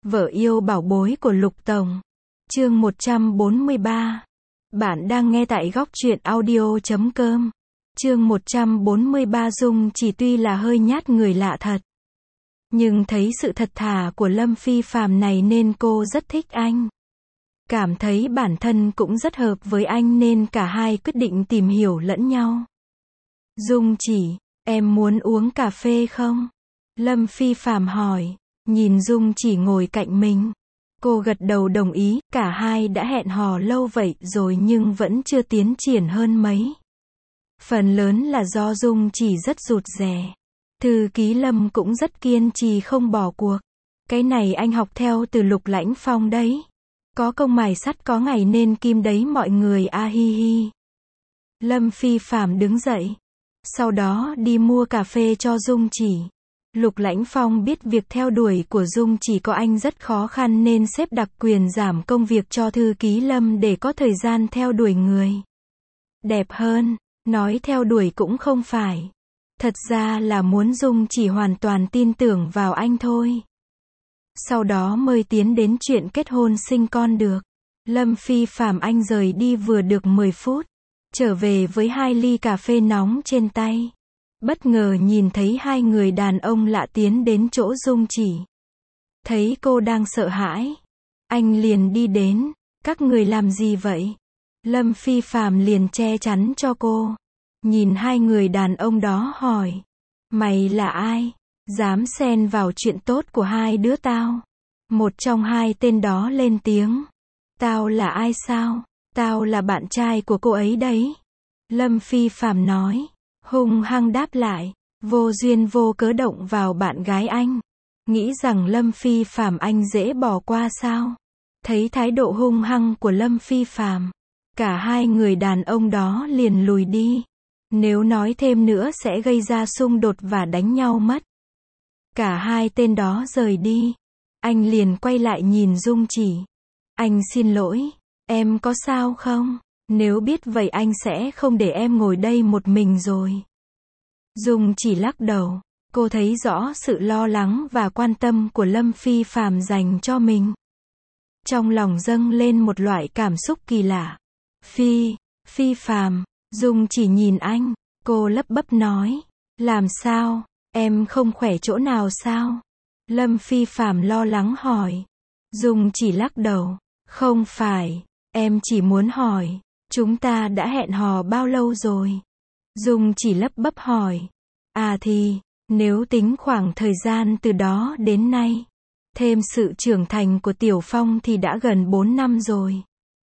Vợ yêu bảo bối của Lục Tổng. Chương 143. Bạn đang nghe tại góc truyện audio.com. Chương 143. Dung chỉ tuy là hơi nhát người lạ thật, nhưng thấy sự thật thà của Lâm Phi Phàm này nên cô rất thích anh. Cảm thấy bản thân cũng rất hợp với anh nên cả hai quyết định tìm hiểu lẫn nhau. Dung chỉ, em muốn uống cà phê không? Lâm Phi Phàm hỏi. Nhìn Dung chỉ ngồi cạnh mình, cô gật đầu đồng ý. Cả hai đã hẹn hò lâu vậy rồi nhưng vẫn chưa tiến triển hơn mấy. Phần lớn là do Dung chỉ rất rụt rè. Thư ký Lâm cũng rất kiên trì không bỏ cuộc. Cái này anh học theo từ Lục Lãnh Phong đấy. Có công mài sắt có ngày nên kim đấy mọi người a hi hi. Lâm Phi Phàm đứng dậy, sau đó đi mua cà phê cho Dung chỉ. Lục Lãnh Phong biết việc theo đuổi của Dung chỉ có anh rất khó khăn nên xếp đặc quyền giảm công việc cho thư ký Lâm để có thời gian theo đuổi người đẹp hơn. Nói theo đuổi cũng không phải. Thật ra là muốn Dung chỉ hoàn toàn tin tưởng vào anh thôi. Sau đó mới tiến đến chuyện kết hôn sinh con được. Lâm Phi Phàm anh rời đi vừa được 10 phút. Trở về với 2 ly cà phê nóng trên tay. Bất ngờ nhìn thấy 2 người đàn ông lạ tiến đến chỗ Dung chỉ. Thấy cô đang sợ hãi, anh liền đi đến. Các người làm gì vậy? Lâm Phi Phàm liền che chắn cho cô. Nhìn 2 người đàn ông đó hỏi. Mày là ai? Dám xen vào chuyện tốt của hai đứa tao? Một trong 2 tên đó lên tiếng. Tao là ai sao? Tao là bạn trai của cô ấy đấy. Lâm Phi Phàm nói. Hung hăng đáp lại, vô duyên vô cớ động vào bạn gái anh. Nghĩ rằng Lâm Phi Phàm anh dễ bỏ qua sao? Thấy thái độ hung hăng của Lâm Phi Phàm, cả 2 người đàn ông đó liền lùi đi. Nếu nói thêm nữa sẽ gây ra xung đột và đánh nhau mất. Cả 2 tên đó rời đi. Anh liền quay lại nhìn Dung chỉ. Anh xin lỗi, em có sao không? Nếu biết vậy anh sẽ không để em ngồi đây một mình rồi. Dung chỉ lắc đầu. Cô thấy rõ sự lo lắng và quan tâm của Lâm Phi Phàm dành cho mình. Trong lòng dâng lên một loại cảm xúc kỳ lạ. Phi Phàm. Dung chỉ nhìn anh. Cô lắp bắp nói. Làm sao? Em không khỏe chỗ nào sao? Lâm Phi Phàm lo lắng hỏi. Dung chỉ lắc đầu. Không phải. Em chỉ muốn hỏi. Chúng ta đã hẹn hò bao lâu rồi? Dung chỉ lắp bắp hỏi. À thì, nếu tính khoảng thời gian từ đó đến nay, thêm sự trưởng thành của Tiểu Phong thì đã gần 4 năm rồi.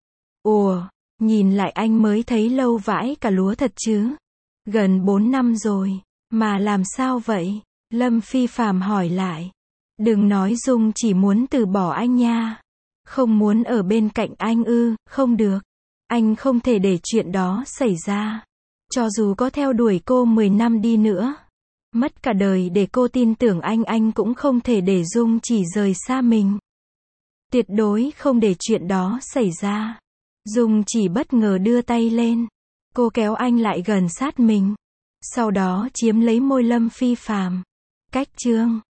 Ủa, nhìn lại anh mới thấy lâu vãi cả lúa thật chứ. Gần 4 năm rồi, mà làm sao vậy? Lâm Phi Phàm hỏi lại. Đừng nói Dung chỉ muốn từ bỏ anh nha. Không muốn ở bên cạnh anh ư? Không được. Anh không thể để chuyện đó xảy ra. Cho dù có theo đuổi cô 10 năm đi nữa, mất cả đời để cô tin tưởng anh cũng không thể để Dung chỉ rời xa mình. Tuyệt đối không để chuyện đó xảy ra. Dung chỉ bất ngờ đưa tay lên. Cô kéo anh lại gần sát mình. Sau đó chiếm lấy môi Lâm Phi Phàm. Cách chương